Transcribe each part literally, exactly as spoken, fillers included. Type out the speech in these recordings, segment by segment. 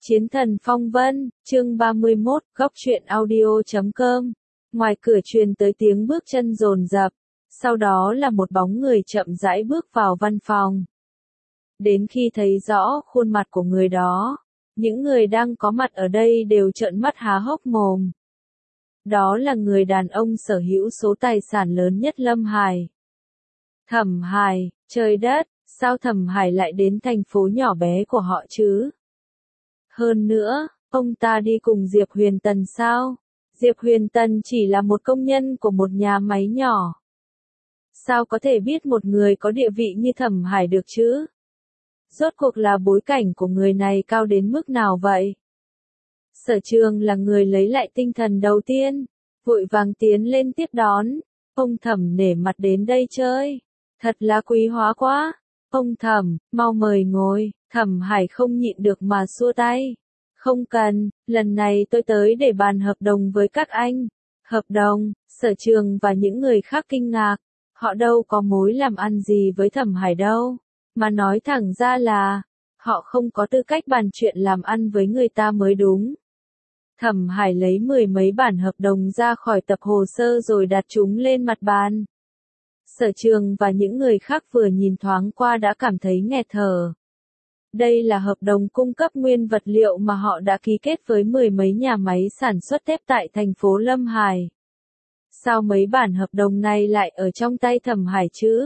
Chiến thần phong vân, chương ba mươi mốt, góc truyện audio chấm com. Ngoài cửa truyền tới tiếng bước chân dồn dập, sau đó là một bóng người chậm rãi bước vào văn phòng. Đến khi thấy rõ khuôn mặt của người đó, những người đang có mặt ở đây đều trợn mắt há hốc mồm. Đó là người đàn ông sở hữu số tài sản lớn nhất Lâm Hải. Thẩm Hải, trời đất, sao Thẩm Hải lại đến thành phố nhỏ bé của họ chứ? Hơn nữa, ông ta đi cùng Diệp Huyền Tần sao? Diệp Huyền Tần chỉ là một công nhân của một nhà máy nhỏ. Sao có thể biết một người có địa vị như Thẩm Hải được chứ? Rốt cuộc là bối cảnh của người này cao đến mức nào vậy? Sở Trường là người lấy lại tinh thần đầu tiên, vội vàng tiến lên tiếp đón. Ông Thẩm nể mặt đến đây chơi, thật là quý hóa quá. Ông Thẩm, mau mời ngồi. Thẩm Hải không nhịn được mà xua tay. Không cần, lần này tôi tới để bàn hợp đồng với các anh. Hợp đồng? Sở Trường và những người khác kinh ngạc. Họ đâu có mối làm ăn gì với Thẩm Hải đâu. Mà nói thẳng ra là, họ không có tư cách bàn chuyện làm ăn với người ta mới đúng. Thẩm Hải lấy mười mấy bản hợp đồng ra khỏi tập hồ sơ rồi đặt chúng lên mặt bàn. Sở Trường và những người khác vừa nhìn thoáng qua đã cảm thấy nghẹt thở. Đây là hợp đồng cung cấp nguyên vật liệu mà họ đã ký kết với mười mấy nhà máy sản xuất thép tại thành phố Lâm Hải. Sao mấy bản hợp đồng này lại ở trong tay Thẩm Hải chứ?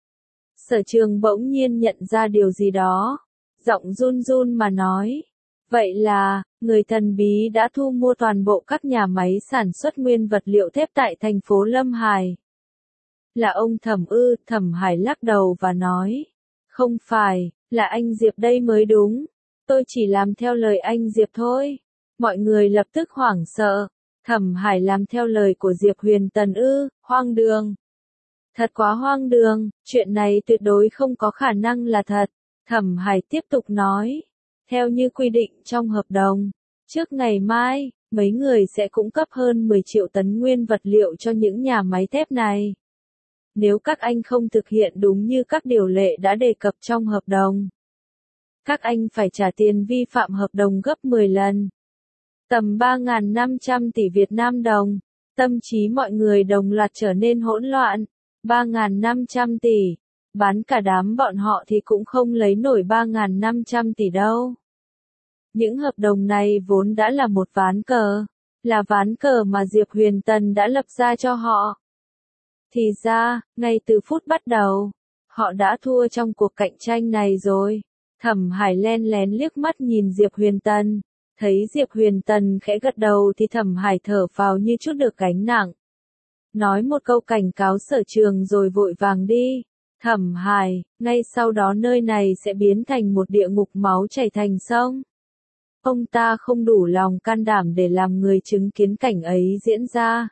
Sở Trường bỗng nhiên nhận ra điều gì đó, giọng run run mà nói. Vậy là, người thần bí đã thu mua toàn bộ các nhà máy sản xuất nguyên vật liệu thép tại thành phố Lâm Hải. Là ông Thẩm ư? Thẩm Hải lắc đầu và nói. Không phải, là anh Diệp đây mới đúng. Tôi chỉ làm theo lời anh Diệp thôi. Mọi người lập tức hoảng sợ. Thẩm Hải làm theo lời của Diệp Huyền Tần ư? Hoang đường. Thật quá hoang đường, chuyện này tuyệt đối không có khả năng là thật. Thẩm Hải tiếp tục nói. Theo như quy định trong hợp đồng, trước ngày mai, mấy người sẽ cung cấp hơn mười triệu tấn nguyên vật liệu cho những nhà máy thép này. Nếu các anh không thực hiện đúng như các điều lệ đã đề cập trong hợp đồng, các anh phải trả tiền vi phạm hợp đồng gấp mười lần. Tầm ba nghìn năm trăm tỷ Việt Nam đồng. Tâm trí mọi người đồng loạt trở nên hỗn loạn. ba nghìn năm trăm tỷ. Bán cả đám bọn họ thì cũng không lấy nổi ba nghìn năm trăm tỷ đâu. Những hợp đồng này vốn đã là một ván cờ. Là ván cờ mà Diệp Huyền Tần đã lập ra cho họ. Thì ra, ngay từ phút bắt đầu, họ đã thua trong cuộc cạnh tranh này rồi. Thẩm Hải len lén liếc mắt nhìn Diệp Huyền Tần. Thấy Diệp Huyền Tần khẽ gật đầu thì Thẩm Hải thở phào như chút được gánh nặng. Nói một câu cảnh cáo Sở Trường rồi vội vàng đi. Thẩm Hải, ngay sau đó nơi này sẽ biến thành một địa ngục máu chảy thành sông. Ông ta không đủ lòng can đảm để làm người chứng kiến cảnh ấy diễn ra.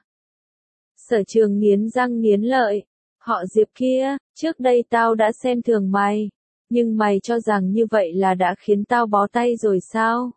Sở Trường nghiến răng nghiến lợi. Họ Diệp kia, trước đây tao đã xem thường mày. Nhưng mày cho rằng như vậy là đã khiến tao bó tay rồi sao?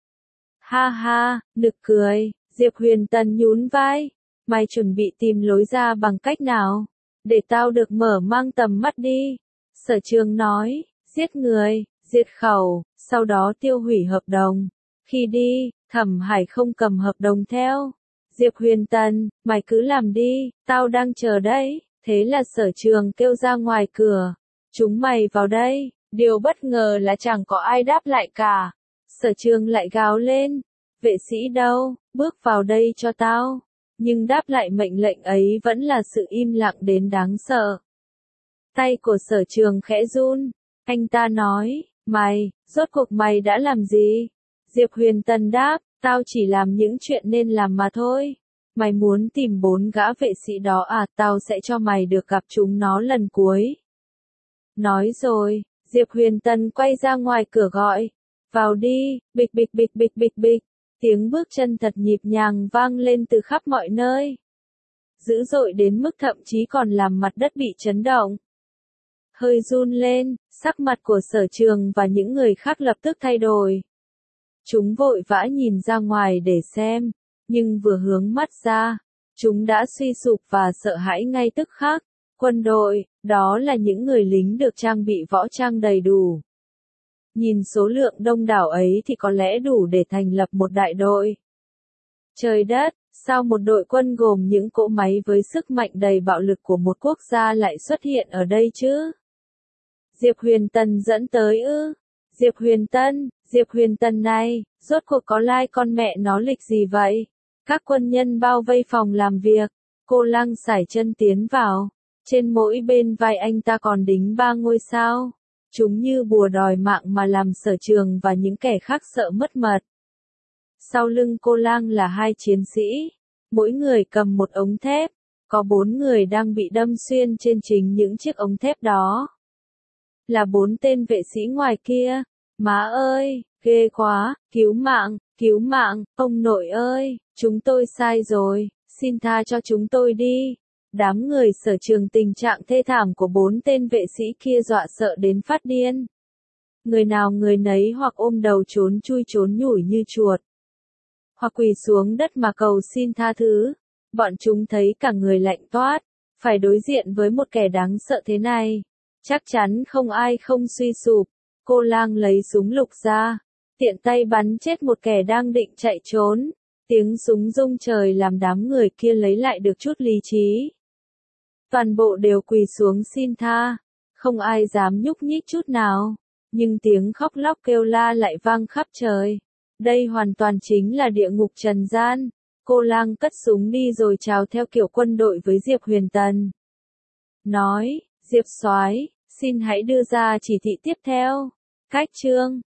Ha ha, nực cười. Diệp Huyền Tần nhún vai. Mày chuẩn bị tìm lối ra bằng cách nào? Để tao được mở mang tầm mắt đi. Sở Trường nói, giết người, diệt khẩu, sau đó tiêu hủy hợp đồng. Khi đi, Thẩm Hải không cầm hợp đồng theo. Diệp Huyền Tần, mày cứ làm đi, tao đang chờ đấy. Thế là Sở Trường kêu ra ngoài cửa. Chúng mày vào đây. Điều bất ngờ là chẳng có ai đáp lại cả. Sở Trường lại gào lên. Vệ sĩ đâu, bước vào đây cho tao. Nhưng đáp lại mệnh lệnh ấy vẫn là sự im lặng đến đáng sợ. Tay của Sở Trường khẽ run. Anh ta nói, mày, rốt cuộc mày đã làm gì? Diệp Huyền Tần đáp, tao chỉ làm những chuyện nên làm mà thôi. Mày muốn tìm bốn gã vệ sĩ đó à? Tao sẽ cho mày được gặp chúng nó lần cuối. Nói rồi, Diệp Huyền Tần quay ra ngoài cửa gọi. Vào đi, bịch bịch bịch bịch bịch bịch. Tiếng bước chân thật nhịp nhàng vang lên từ khắp mọi nơi. Dữ dội đến mức thậm chí còn làm mặt đất bị chấn động. Hơi run lên, sắc mặt của Sở Trường và những người khác lập tức thay đổi. Chúng vội vã nhìn ra ngoài để xem, nhưng vừa hướng mắt ra, chúng đã suy sụp và sợ hãi ngay tức khắc. Quân đội, đó là những người lính được trang bị võ trang đầy đủ. Nhìn số lượng đông đảo ấy thì có lẽ đủ để thành lập một đại đội. Trời đất, sao một đội quân gồm những cỗ máy với sức mạnh đầy bạo lực của một quốc gia lại xuất hiện ở đây chứ? Diệp Huyền Tần dẫn tới ư? Diệp Huyền Tân, Diệp Huyền Tần này, rốt cuộc có lai con mẹ nó lịch gì vậy? Các quân nhân bao vây phòng làm việc, cô Lăng sải chân tiến vào. Trên mỗi bên vai anh ta còn đính ba ngôi sao. Chúng như bùa đòi mạng mà làm Sở Trường và những kẻ khác sợ mất mật. Sau lưng cô Lang là hai chiến sĩ, mỗi người cầm một ống thép, có bốn người đang bị đâm xuyên trên chính những chiếc ống thép đó. Là bốn tên vệ sĩ ngoài kia. Má ơi, ghê quá, cứu mạng, cứu mạng, ông nội ơi, chúng tôi sai rồi, xin tha cho chúng tôi đi. Đám người Sở Trường tình trạng thê thảm của bốn tên vệ sĩ kia dọa sợ đến phát điên. Người nào người nấy hoặc ôm đầu trốn chui trốn nhủi như chuột, hoặc quỳ xuống đất mà cầu xin tha thứ. Bọn chúng thấy cả người lạnh toát, phải đối diện với một kẻ đáng sợ thế này. Chắc chắn không ai không suy sụp. Cô Lang lấy súng lục ra, tiện tay bắn chết một kẻ đang định chạy trốn. Tiếng súng rung trời làm đám người kia lấy lại được chút lý trí. Toàn bộ đều quỳ xuống xin tha, không ai dám nhúc nhích chút nào. Nhưng tiếng khóc lóc kêu la lại vang khắp trời. Đây hoàn toàn chính là địa ngục trần gian. Cô Lang cất súng đi rồi chào theo kiểu quân đội với Diệp Huyền Tần. Nói, Diệp soái, xin hãy đưa ra chỉ thị tiếp theo. Cách chương